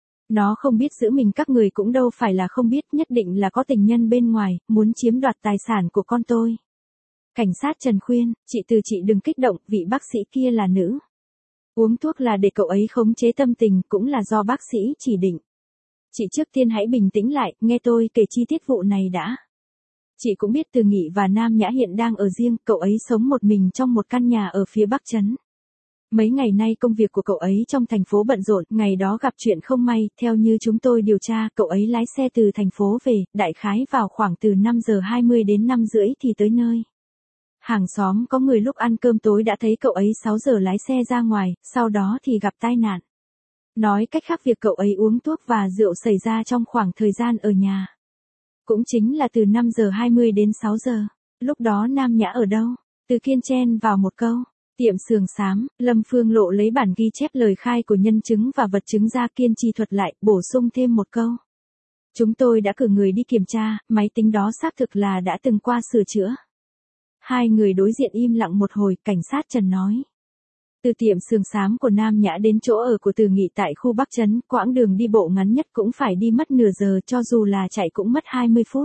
Nó không biết giữ mình, các người cũng đâu phải là không biết, nhất định là có tình nhân bên ngoài, muốn chiếm đoạt tài sản của con tôi. Cảnh sát Trần khuyên, chị Từ chị đừng kích động, vị bác sĩ kia là nữ. Uống thuốc là để cậu ấy khống chế tâm tình, cũng là do bác sĩ chỉ định. Chị trước tiên hãy bình tĩnh lại, nghe tôi kể chi tiết vụ này đã. Chị cũng biết Từ Nghị và Nam Nhã hiện đang ở riêng, cậu ấy sống một mình trong một căn nhà ở phía Bắc trấn. Mấy ngày nay công việc của cậu ấy trong thành phố bận rộn, ngày đó gặp chuyện không may, theo như chúng tôi điều tra, cậu ấy lái xe từ thành phố về, đại khái vào khoảng từ 5:20 đến 5:30 thì tới nơi. Hàng xóm có người lúc ăn cơm tối đã thấy cậu ấy 6 giờ lái xe ra ngoài, sau đó thì gặp tai nạn. Nói cách khác, việc cậu ấy uống thuốc và rượu xảy ra trong khoảng thời gian ở nhà. Cũng chính là từ 5:20 đến 6 giờ. Lúc đó Nam Nhã ở đâu? Từ Kiên chen vào một câu. Tiệm sườn xám, Lâm Phương Lộ lấy bản ghi chép lời khai của nhân chứng và vật chứng ra kiên trì thuật lại, bổ sung thêm một câu. Chúng tôi đã cử người đi kiểm tra, máy tính đó xác thực là đã từng qua sửa chữa. Hai người đối diện im lặng một hồi, cảnh sát Trần nói. Từ tiệm sườn xám của Nam Nhã đến chỗ ở của Từ Nghị tại khu Bắc Trấn, quãng đường đi bộ ngắn nhất cũng phải đi mất nửa giờ, cho dù là chạy cũng mất 20 phút.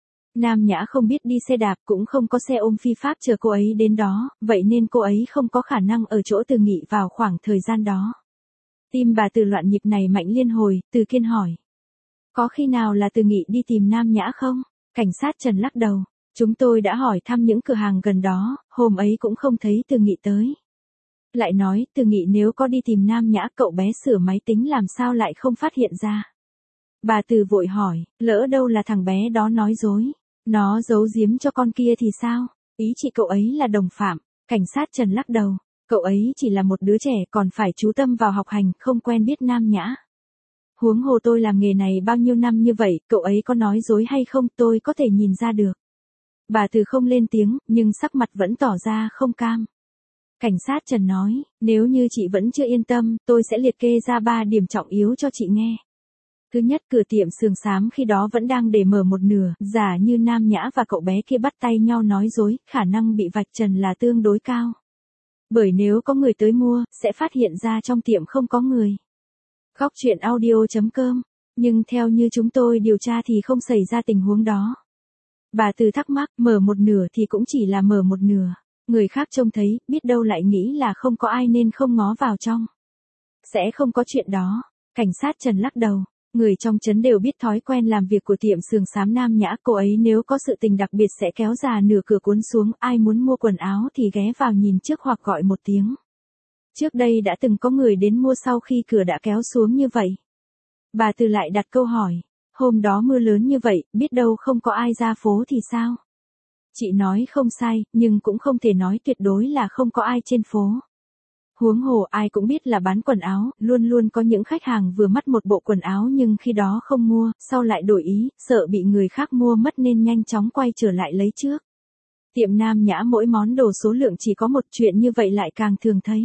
Nam Nhã không biết đi xe đạp, cũng không có xe ôm phi pháp chờ cô ấy đến đó, vậy nên cô ấy không có khả năng ở chỗ Từ Nghị vào khoảng thời gian đó. Tim bà Từ loạn nhịp này mạnh liên hồi, Từ Kiên hỏi. Có khi nào là Từ Nghị đi tìm Nam Nhã không? Cảnh sát Trần lắc đầu. Chúng tôi đã hỏi thăm những cửa hàng gần đó, hôm ấy cũng không thấy Từ Nghị tới. Lại nói, Từ Nghị nếu có đi tìm Nam Nhã, cậu bé sửa máy tính làm sao lại không phát hiện ra. Bà Từ vội hỏi, lỡ đâu là thằng bé đó nói dối. Nó giấu giếm cho con kia thì sao? Ý chị cậu ấy là đồng phạm. Cảnh sát Trần lắc đầu. Cậu ấy chỉ là một đứa trẻ, còn phải chú tâm vào học hành, không quen biết Nam Nhã. Huống hồ tôi làm nghề này bao nhiêu năm như vậy, cậu ấy có nói dối hay không tôi có thể nhìn ra được. Bà Từ không lên tiếng, nhưng sắc mặt vẫn tỏ ra không cam. Cảnh sát Trần nói, nếu như chị vẫn chưa yên tâm, tôi sẽ liệt kê ra 3 điểm trọng yếu cho chị nghe. Thứ nhất, cửa tiệm sườn xám khi đó vẫn đang để mở một nửa, giả như Nam Nhã và cậu bé kia bắt tay nhau nói dối, khả năng bị vạch trần là tương đối cao. Bởi nếu có người tới mua, sẽ phát hiện ra trong tiệm không có người. Góc truyện audio.com, nhưng theo như chúng tôi điều tra thì không xảy ra tình huống đó. Bà Từ thắc mắc, mở một nửa thì cũng chỉ là mở một nửa. Người khác trông thấy, biết đâu lại nghĩ là không có ai nên không ngó vào trong. Sẽ không có chuyện đó. Cảnh sát Trần lắc đầu. Người trong trấn đều biết thói quen làm việc của tiệm sườn xám Nam Nhã, cô ấy nếu có sự tình đặc biệt sẽ kéo già nửa cửa cuốn xuống, ai muốn mua quần áo thì ghé vào nhìn trước hoặc gọi một tiếng. Trước đây đã từng có người đến mua sau khi cửa đã kéo xuống như vậy. Bà Từ lại đặt câu hỏi, hôm đó mưa lớn như vậy, biết đâu không có ai ra phố thì sao? Chị nói không sai, nhưng cũng không thể nói tuyệt đối là không có ai trên phố. Huống hồ ai cũng biết là bán quần áo, luôn luôn có những khách hàng vừa mắt một bộ quần áo nhưng khi đó không mua, sau lại đổi ý, sợ bị người khác mua mất nên nhanh chóng quay trở lại lấy trước. Tiệm Nam Nhã mỗi món đồ số lượng chỉ có một, chuyện như vậy lại càng thường thấy.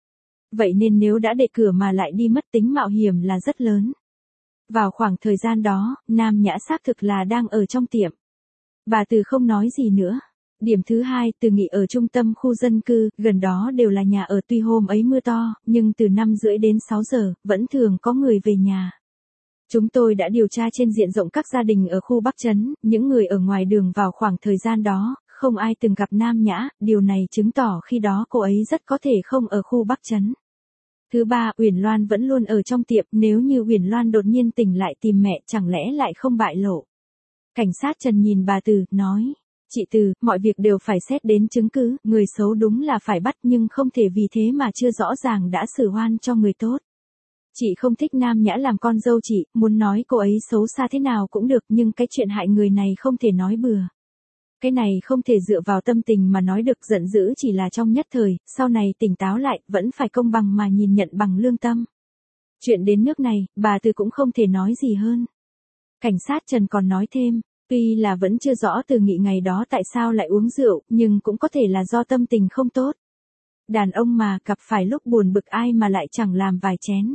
Vậy nên nếu đã để cửa mà lại đi mất, tính mạo hiểm là rất lớn. Vào khoảng thời gian đó, Nam Nhã xác thực là đang ở trong tiệm. Bà Từ không nói gì nữa. Điểm thứ hai, Từ Nghị ở trung tâm khu dân cư, gần đó đều là nhà ở, tuy hôm ấy mưa to, nhưng từ 5:30 đến 6 giờ, vẫn thường có người về nhà. Chúng tôi đã điều tra trên diện rộng các gia đình ở khu Bắc Trấn, những người ở ngoài đường vào khoảng thời gian đó, không ai từng gặp Nam Nhã, điều này chứng tỏ khi đó cô ấy rất có thể không ở khu Bắc Trấn. Thứ ba, Uyển Loan vẫn luôn ở trong tiệm, nếu như Uyển Loan đột nhiên tỉnh lại tìm mẹ, chẳng lẽ lại không bại lộ. Cảnh sát Trần nhìn bà Từ, nói, chị Từ, mọi việc đều phải xét đến chứng cứ, người xấu đúng là phải bắt nhưng không thể vì thế mà chưa rõ ràng đã xử oan cho người tốt. Chị không thích Nam Nhã làm con dâu chị, muốn nói cô ấy xấu xa thế nào cũng được nhưng cái chuyện hại người này không thể nói bừa. Cái này không thể dựa vào tâm tình mà nói được, giận dữ chỉ là trong nhất thời, sau này tỉnh táo lại, vẫn phải công bằng mà nhìn nhận bằng lương tâm. Chuyện đến nước này, bà Từ cũng không thể nói gì hơn. Cảnh sát Trần còn nói thêm, tuy là vẫn chưa rõ Từ Nghị ngày đó tại sao lại uống rượu, nhưng cũng có thể là do tâm tình không tốt. Đàn ông mà, gặp phải lúc buồn bực ai mà lại chẳng làm vài chén.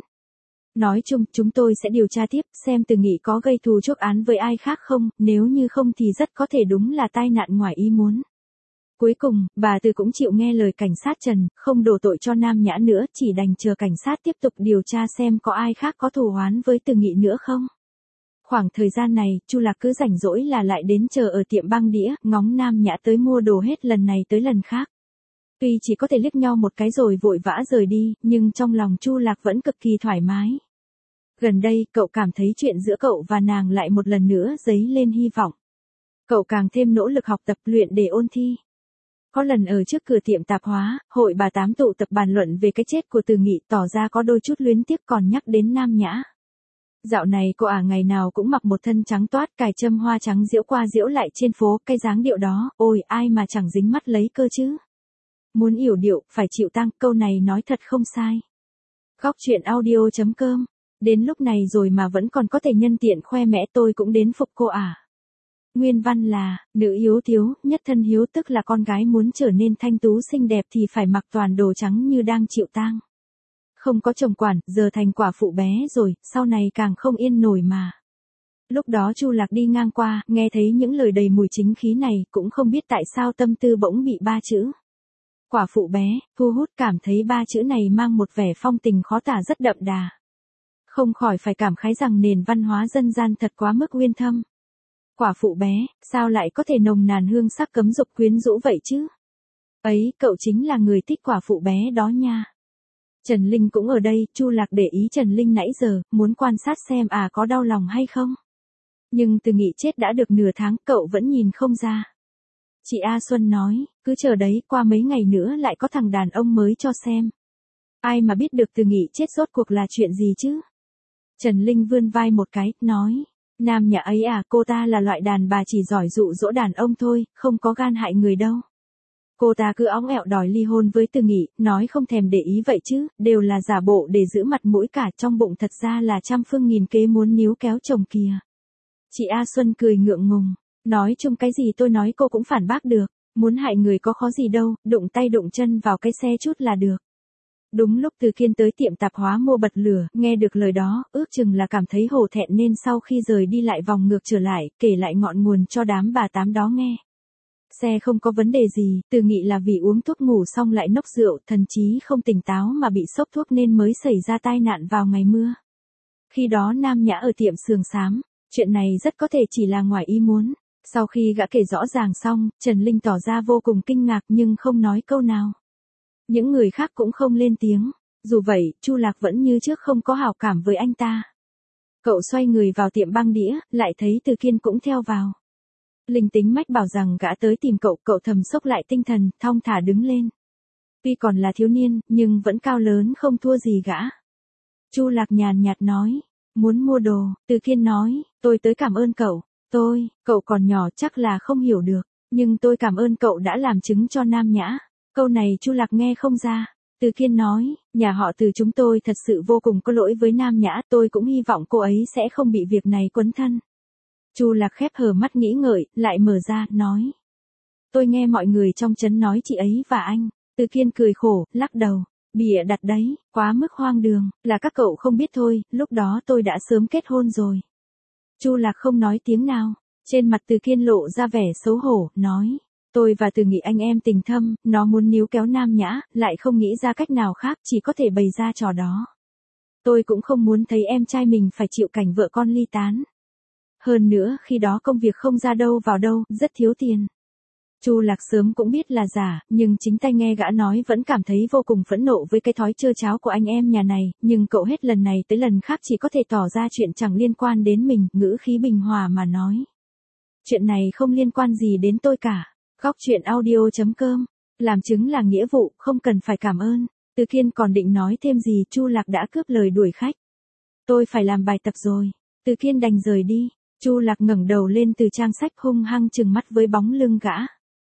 Nói chung, chúng tôi sẽ điều tra tiếp, xem Từ Nghị có gây thù chuốc án với ai khác không, nếu như không thì rất có thể đúng là tai nạn ngoài ý muốn. Cuối cùng, bà Từ cũng chịu nghe lời cảnh sát Trần, không đổ tội cho Nam Nhã nữa, chỉ đành chờ cảnh sát tiếp tục điều tra xem có ai khác có thù oán với Từ Nghị nữa không. Khoảng thời gian này, Chu Lạc cứ rảnh rỗi là lại đến chờ ở tiệm băng đĩa, ngóng Nam Nhã tới mua đồ hết lần này tới lần khác. Tuy chỉ có thể liếc nhau một cái rồi vội vã rời đi, nhưng trong lòng Chu Lạc vẫn cực kỳ thoải mái. Gần đây, cậu cảm thấy chuyện giữa cậu và nàng lại một lần nữa dấy lên hy vọng. Cậu càng thêm nỗ lực học tập luyện để ôn thi. Có lần ở trước cửa tiệm tạp hóa, hội bà tám tụ tập bàn luận về cái chết của Từ Nghị, tỏ ra có đôi chút luyến tiếc còn nhắc đến Nam Nhã. Dạo này cô ngày nào cũng mặc một thân trắng toát, cài châm hoa trắng diễu qua diễu lại trên phố, cái dáng điệu đó, ôi ai mà chẳng dính mắt lấy cơ chứ. Muốn yểu điệu, phải chịu tang, câu này nói thật không sai. Góc truyện audio.com, đến lúc này rồi mà vẫn còn có thể nhân tiện khoe mẽ, tôi cũng đến phục cô à. Nguyên văn là, nữ hiếu thiếu, nhất thân hiếu tức là con gái muốn trở nên thanh tú xinh đẹp thì phải mặc toàn đồ trắng như đang chịu tang. Không có chồng quản, giờ thành quả phụ bé rồi, sau này càng không yên nổi mà. Lúc đó Chu Lạc đi ngang qua, nghe thấy những lời đầy mùi chính khí này, cũng không biết tại sao tâm tư bỗng bị ba chữ. Quả phụ bé, thu hút, cảm thấy ba chữ này mang một vẻ phong tình khó tả rất đậm đà. Không khỏi phải cảm khái rằng nền văn hóa dân gian thật quá mức uyên thâm. Quả phụ bé, sao lại có thể nồng nàn hương sắc cấm dục quyến rũ vậy chứ? Ấy, cậu chính là người thích quả phụ bé đó nha. Trần Linh cũng ở đây, Chu Lạc để ý Trần Linh nãy giờ, muốn quan sát xem có đau lòng hay không. Nhưng Từ Nghị chết đã được nửa tháng, cậu vẫn nhìn không ra. Chị A Xuân nói, cứ chờ đấy, qua mấy ngày nữa lại có thằng đàn ông mới cho xem. Ai mà biết được Từ Nghị chết rốt cuộc là chuyện gì chứ? Trần Linh vươn vai một cái, nói, nam nhà ấy cô ta là loại đàn bà chỉ giỏi dụ dỗ đàn ông thôi, không có gan hại người đâu. Cô ta cứ óng ẹo đòi ly hôn với Từ Nghị, nói không thèm để ý vậy chứ, đều là giả bộ để giữ mặt mũi cả, trong bụng thật ra là trăm phương nghìn kế muốn níu kéo chồng kìa. Chị A Xuân cười ngượng ngùng, nói chung cái gì tôi nói cô cũng phản bác được, muốn hại người có khó gì đâu, đụng tay đụng chân vào cái xe chút là được. Đúng lúc Từ Kiên tới tiệm tạp hóa mua bật lửa, nghe được lời đó, ước chừng là cảm thấy hổ thẹn nên sau khi rời đi lại vòng ngược trở lại, kể lại ngọn nguồn cho đám bà tám đó nghe. Xe không có vấn đề gì, Từ Nghị là vì uống thuốc ngủ xong lại nốc rượu, thần trí không tỉnh táo mà bị sốc thuốc nên mới xảy ra tai nạn vào ngày mưa. Khi đó Nam Nhã ở tiệm sườn xám, chuyện này rất có thể chỉ là ngoài ý muốn. Sau khi gã kể rõ ràng xong, Trần Linh tỏ ra vô cùng kinh ngạc nhưng không nói câu nào. Những người khác cũng không lên tiếng, dù vậy, Chu Lạc vẫn như trước không có hảo cảm với anh ta. Cậu xoay người vào tiệm băng đĩa, lại thấy Từ Kiên cũng theo vào. Linh tính mách bảo rằng gã tới tìm cậu, cậu thầm sốc lại tinh thần, thong thả đứng lên. Tuy còn là thiếu niên, nhưng vẫn cao lớn không thua gì gã. Chu Lạc nhàn nhạt nói, muốn mua đồ, Từ Kiên nói, tôi tới cảm ơn cậu, cậu còn nhỏ chắc là không hiểu được, nhưng tôi cảm ơn cậu đã làm chứng cho Nam Nhã. Câu này Chu Lạc nghe không ra. Từ Kiên nói, nhà họ Từ chúng tôi thật sự vô cùng có lỗi với Nam Nhã, tôi cũng hy vọng cô ấy sẽ không bị việc này quấn thân. Chu Lạc khép hờ mắt nghĩ ngợi, lại mở ra, nói. Tôi nghe mọi người trong trấn nói chị ấy và anh. Từ Kiên cười khổ, lắc đầu. Bịa đặt đấy, quá mức hoang đường, là các cậu không biết thôi, lúc đó tôi đã sớm kết hôn rồi. Chu Lạc không nói tiếng nào, trên mặt Từ Kiên lộ ra vẻ xấu hổ, nói. Tôi và Từ Nghị anh em tình thâm, nó muốn níu kéo Nam Nhã, lại không nghĩ ra cách nào khác, chỉ có thể bày ra trò đó. Tôi cũng không muốn thấy em trai mình phải chịu cảnh vợ con ly tán. Hơn nữa, khi đó công việc không ra đâu vào đâu, rất thiếu tiền. Chu Lạc sớm cũng biết là giả, nhưng chính tay nghe gã nói vẫn cảm thấy vô cùng phẫn nộ với cái thói trơ tráo của anh em nhà này, nhưng cậu hết lần này tới lần khác chỉ có thể tỏ ra chuyện chẳng liên quan đến mình, ngữ khí bình hòa mà nói. Chuyện này không liên quan gì đến tôi cả. Góc truyện audio.com, làm chứng là nghĩa vụ, không cần phải cảm ơn. Từ Kiên còn định nói thêm gì, Chu Lạc đã cướp lời đuổi khách. Tôi phải làm bài tập rồi. Từ Kiên đành rời đi. Chu Lạc ngẩng đầu lên từ trang sách hung hăng trừng mắt với bóng lưng gã.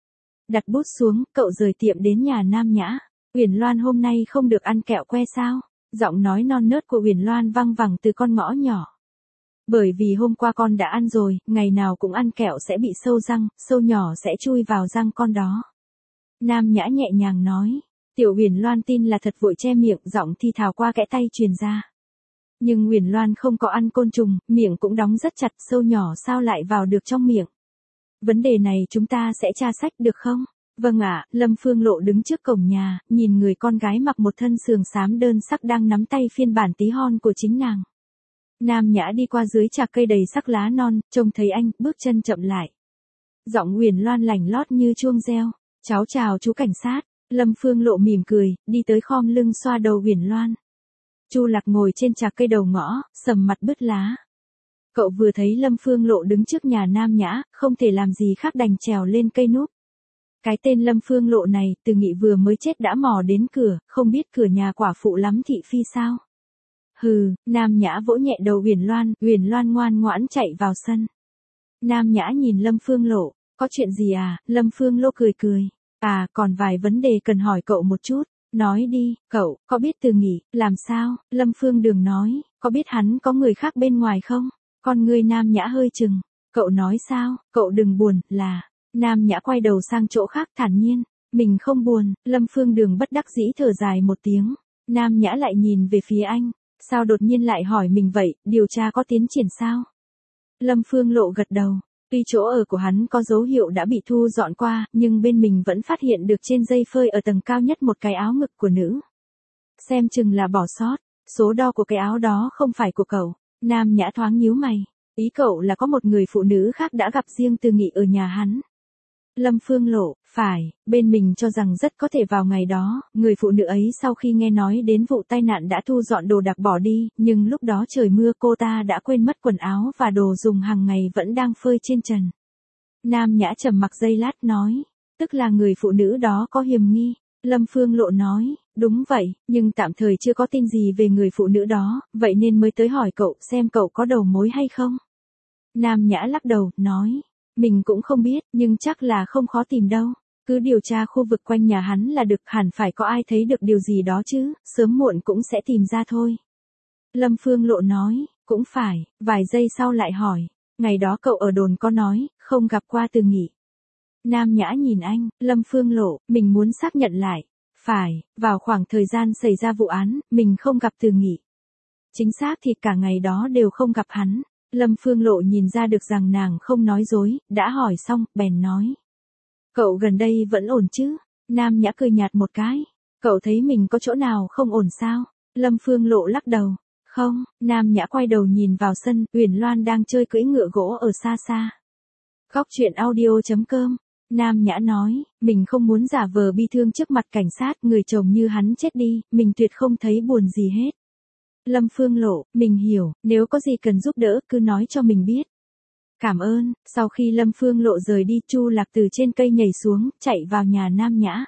Đặt bút xuống, cậu rời tiệm đến nhà Nam Nhã. Uyển Loan hôm nay không được ăn kẹo que sao? Giọng nói non nớt của Uyển Loan vang vẳng từ con ngõ nhỏ. Bởi vì hôm qua con đã ăn rồi, ngày nào cũng ăn kẹo sẽ bị sâu răng, sâu nhỏ sẽ chui vào răng con đó. Nam Nhã nhẹ nhàng nói. Tiểu Uyển Loan tin là thật vội che miệng, giọng thi thào qua kẽ tay truyền ra. Nhưng Uyển Loan không có ăn côn trùng, miệng cũng đóng rất chặt, sâu nhỏ sao lại vào được trong miệng. Vấn đề này chúng ta sẽ tra sách được không? Vâng ạ, Lâm Phương Lộ đứng trước cổng nhà, nhìn người con gái mặc một thân sườn xám đơn sắc đang nắm tay phiên bản tí hon của chính nàng. Nam Nhã đi qua dưới trạc cây đầy sắc lá non, trông thấy anh, bước chân chậm lại. Giọng Uyển Loan lành lót như chuông reo. Cháu chào chú cảnh sát. Lâm Phương Lộ mỉm cười, đi tới khom lưng xoa đầu Uyển Loan. Chu Lạc ngồi trên trạc cây đầu ngõ, sầm mặt bứt lá. Cậu vừa thấy Lâm Phương Lộ đứng trước nhà Nam Nhã, không thể làm gì khác đành trèo lên cây núp. Cái tên Lâm Phương Lộ này, Từ Nghị vừa mới chết đã mò đến cửa, không biết cửa nhà quả phụ lắm thị phi sao? Hừ, Nam Nhã vỗ nhẹ đầu Uyển Loan ngoan ngoãn chạy vào sân. Nam Nhã nhìn Lâm Phương Lộ, có chuyện gì à? Lâm Phương Lộ cười cười. Còn vài vấn đề cần hỏi cậu một chút. Nói đi, cậu, có biết Từ Nghị, làm sao? Lâm Phương Đường nói, có biết hắn có người khác bên ngoài không? Con ngươi Nam Nhã hơi chừng. Cậu nói sao, cậu đừng buồn, là. Nam Nhã quay đầu sang chỗ khác thản nhiên. Mình không buồn, Lâm Phương Đường bất đắc dĩ thở dài một tiếng. Nam Nhã lại nhìn về phía anh. Sao đột nhiên lại hỏi mình vậy, điều tra có tiến triển sao? Lâm Phương Lộ gật đầu. Tuy chỗ ở của hắn có dấu hiệu đã bị thu dọn qua, nhưng bên mình vẫn phát hiện được trên dây phơi ở tầng cao nhất một cái áo ngực của nữ. Xem chừng là bỏ sót, số đo của cái áo đó không phải của cậu. Nam Nhã thoáng nhíu mày. Ý cậu là có một người phụ nữ khác đã gặp riêng Từ Nghị ở nhà hắn. Lâm Phương Lộ, phải, bên mình cho rằng rất có thể vào ngày đó, người phụ nữ ấy sau khi nghe nói đến vụ tai nạn đã thu dọn đồ đạc bỏ đi, nhưng lúc đó trời mưa cô ta đã quên mất quần áo và đồ dùng hàng ngày vẫn đang phơi trên trần. Nam Nhã trầm mặc giây lát nói, tức là người phụ nữ đó có hiềm nghi. Lâm Phương Lộ nói, đúng vậy, nhưng tạm thời chưa có tin gì về người phụ nữ đó, vậy nên mới tới hỏi cậu xem cậu có đầu mối hay không. Nam Nhã lắc đầu, nói, mình cũng không biết, nhưng chắc là không khó tìm đâu. Cứ điều tra khu vực quanh nhà hắn là được, hẳn phải có ai thấy được điều gì đó chứ, sớm muộn cũng sẽ tìm ra thôi. Lâm Phương Lộ nói, cũng phải, vài giây sau lại hỏi, ngày đó cậu ở đồn có nói, không gặp qua Từ Nghị. Nam Nhã nhìn anh, Lâm Phương Lộ, mình muốn xác nhận lại. Phải, vào khoảng thời gian xảy ra vụ án, mình không gặp Từ Nghị. Chính xác thì cả ngày đó đều không gặp hắn. Lâm Phương Lộ nhìn ra được rằng nàng không nói dối, đã hỏi xong, bèn nói. Cậu gần đây vẫn ổn chứ? Nam Nhã cười nhạt một cái. Cậu thấy mình có chỗ nào không ổn sao? Lâm Phương Lộ lắc đầu. Không, Nam Nhã quay đầu nhìn vào sân, Uyển Loan đang chơi cưỡi ngựa gỗ ở xa xa. Góc truyện audio.com. Nam Nhã nói, mình không muốn giả vờ bi thương trước mặt cảnh sát, người chồng như hắn chết đi, mình tuyệt không thấy buồn gì hết. Lâm Phương Lộ, mình hiểu, nếu có gì cần giúp đỡ cứ nói cho mình biết. Cảm ơn. Sau khi Lâm Phương Lộ rời đi, Chu Lạc từ trên cây nhảy xuống, chạy vào nhà Nam Nhã.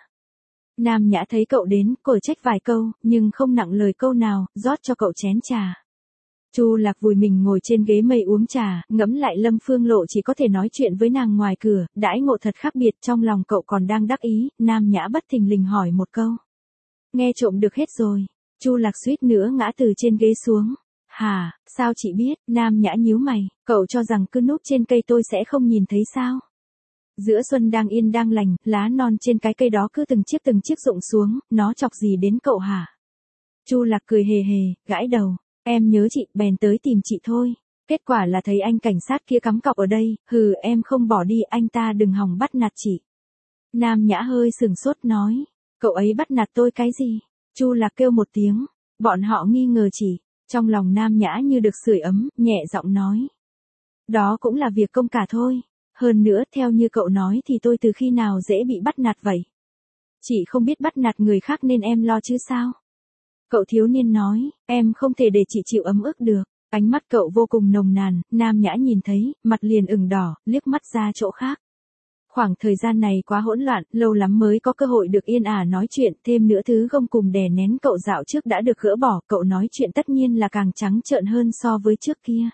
Nam Nhã thấy cậu đến, cổi trách vài câu, nhưng không nặng lời câu nào, rót cho cậu chén trà. Chu Lạc vùi mình ngồi trên ghế mây uống trà, ngẫm lại Lâm Phương Lộ chỉ có thể nói chuyện với nàng ngoài cửa, đãi ngộ thật khác biệt, trong lòng cậu còn đang đắc ý. Nam Nhã bất thình lình hỏi một câu. Nghe trộm được hết rồi. Chu Lạc suýt nữa ngã từ trên ghế xuống. Hả, sao chị biết? Nam Nhã nhíu mày, cậu cho rằng cứ núp trên cây tôi sẽ không nhìn thấy sao? Giữa xuân đang yên đang lành, lá non trên cái cây đó cứ từng chiếc rụng xuống, nó chọc gì đến cậu hả? Chu Lạc cười hề hề, gãi đầu, em nhớ chị, bèn tới tìm chị thôi. Kết quả là thấy anh cảnh sát kia cắm cọc ở đây, hừ em không bỏ đi, anh ta đừng hòng bắt nạt chị. Nam Nhã hơi sừng sốt nói, cậu ấy bắt nạt tôi cái gì? Chu Lạc kêu một tiếng, bọn họ nghi ngờ chị. Trong lòng Nam Nhã như được sưởi ấm, nhẹ giọng nói. Đó cũng là việc công cả thôi. Hơn nữa, theo như cậu nói thì tôi từ khi nào dễ bị bắt nạt vậy? Chị không biết bắt nạt người khác nên em lo chứ sao? Cậu thiếu niên nói, em không thể để chị chịu ấm ức được. Ánh mắt cậu vô cùng nồng nàn, Nam Nhã nhìn thấy, mặt liền ửng đỏ, liếc mắt ra chỗ khác. Khoảng thời gian này quá hỗn loạn, lâu lắm mới có cơ hội được yên ả nói chuyện, thêm nữa thứ gông cùm đè nén cậu dạo trước đã được gỡ bỏ, cậu nói chuyện tất nhiên là càng trắng trợn hơn so với trước kia.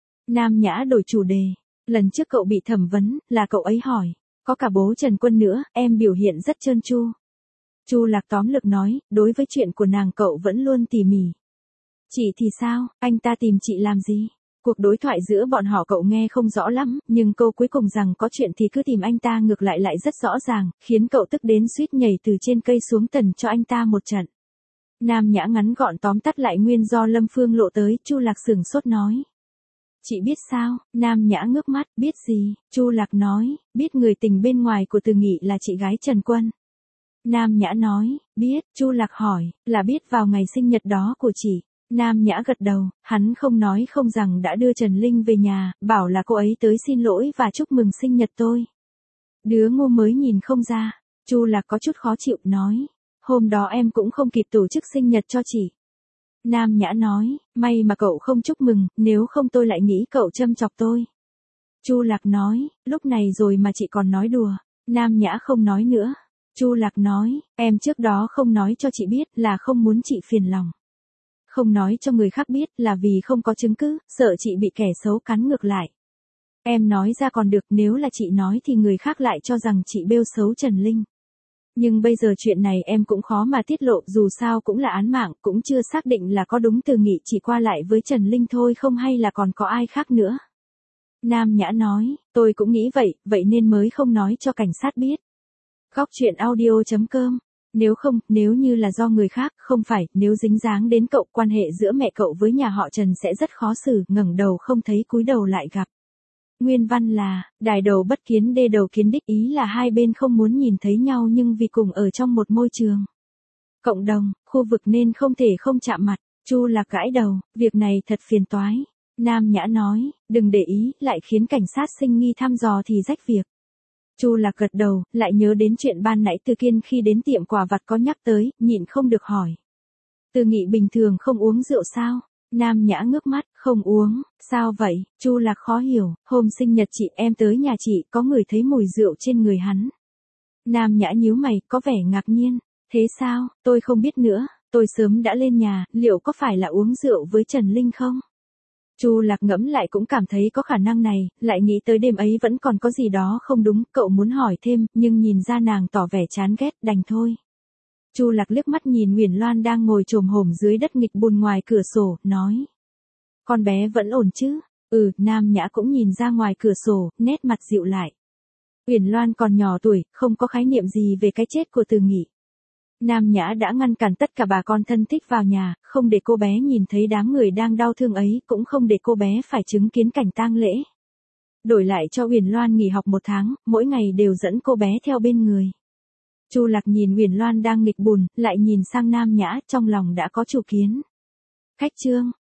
Nam Nhã đổi chủ đề, lần trước cậu bị thẩm vấn, là cậu ấy hỏi, có cả bố Trần Quân nữa, em biểu hiện rất trơn tru. Chu Lạc tóm lược nói, đối với chuyện của nàng cậu vẫn luôn tỉ mỉ. Chị thì sao, anh ta tìm chị làm gì? Cuộc đối thoại giữa bọn họ cậu nghe không rõ lắm, nhưng câu cuối cùng rằng có chuyện thì cứ tìm anh ta ngược lại rất rõ ràng, khiến cậu tức đến suýt nhảy từ trên cây xuống tần cho anh ta một trận. Nam Nhã ngắn gọn tóm tắt lại nguyên do Lâm Phương Lộ tới, Chu Lạc sửng sốt nói. Chị biết sao? Nam Nhã ngước mắt, biết gì? Chu Lạc nói, biết người tình bên ngoài của Từ Nghị là chị gái Trần Quân. Nam Nhã nói, biết. Chu Lạc hỏi, là biết vào ngày sinh nhật đó của chị. Nam Nhã gật đầu, hắn không nói không rằng đã đưa Trần Linh về nhà, bảo là cô ấy tới xin lỗi và chúc mừng sinh nhật tôi. Đứa ngu mới nhìn không ra. Chu Lạc có chút khó chịu, nói, hôm đó em cũng không kịp tổ chức sinh nhật cho chị. Nam Nhã nói, may mà cậu không chúc mừng, nếu không tôi lại nghĩ cậu châm chọc tôi. Chu Lạc nói, lúc này rồi mà chị còn nói đùa. Nam Nhã không nói nữa. Chu Lạc nói, em trước đó không nói cho chị biết là không muốn chị phiền lòng. Không nói cho người khác biết là vì không có chứng cứ, sợ chị bị kẻ xấu cắn ngược lại. Em nói ra còn được, nếu là chị nói thì người khác lại cho rằng chị bêu xấu Trần Linh. Nhưng bây giờ chuyện này em cũng khó mà tiết lộ, dù sao cũng là án mạng, cũng chưa xác định là có đúng Từ Nghị chỉ qua lại với Trần Linh thôi không hay là còn có ai khác nữa. Nam Nhã nói, tôi cũng nghĩ vậy, vậy nên mới không nói cho cảnh sát biết. Góc truyện audio.com. Nếu như là do người khác, không phải, nếu dính dáng đến cậu, quan hệ giữa mẹ cậu với nhà họ Trần sẽ rất khó xử, ngẩng đầu không thấy cúi đầu lại gặp. Nguyên văn là, đài đầu bất kiến đê đầu kiến đích, ý là hai bên không muốn nhìn thấy nhau nhưng vì cùng ở trong một môi trường cộng đồng, khu vực nên không thể không chạm mặt. Chu Lạc gãi đầu, việc này thật phiền toái. Nam Nhã nói, đừng để ý, lại khiến cảnh sát sinh nghi thăm dò thì rách việc. Chu Lạc gật đầu, lại nhớ đến chuyện ban nãy Từ Kiên khi đến tiệm quà vặt có nhắc tới, nhịn không được hỏi. Từ Nghị bình thường không uống rượu sao? Nam Nhã ngước mắt, không uống, sao vậy? Chu Lạc khó hiểu, hôm sinh nhật chị em tới nhà chị có ngửi thấy mùi rượu trên người hắn. Nam Nhã nhíu mày, có vẻ ngạc nhiên. Thế sao, tôi không biết nữa, tôi sớm đã lên nhà, liệu có phải là uống rượu với Trần Linh không? Chu Lạc ngẫm lại cũng cảm thấy có khả năng này, lại nghĩ tới đêm ấy vẫn còn có gì đó không đúng, cậu muốn hỏi thêm, nhưng nhìn ra nàng tỏ vẻ chán ghét, đành thôi. Chu Lạc liếc mắt nhìn Uyển Loan đang ngồi chồm hổm dưới đất nghịch bùn ngoài cửa sổ, nói. Con bé vẫn ổn chứ? Nam Nhã cũng nhìn ra ngoài cửa sổ, nét mặt dịu lại. Uyển Loan còn nhỏ tuổi, không có khái niệm gì về cái chết của Từ Nghị. Nam Nhã đã ngăn cản tất cả bà con thân thích vào nhà, không để cô bé nhìn thấy đám người đang đau thương ấy, cũng không để cô bé phải chứng kiến cảnh tang lễ. Đổi lại cho Uyển Loan nghỉ học 1 tháng, mỗi ngày đều dẫn cô bé theo bên người. Chu Lạc nhìn Uyển Loan đang nghịch bùn, lại nhìn sang Nam Nhã, trong lòng đã có chủ kiến. Khách trương,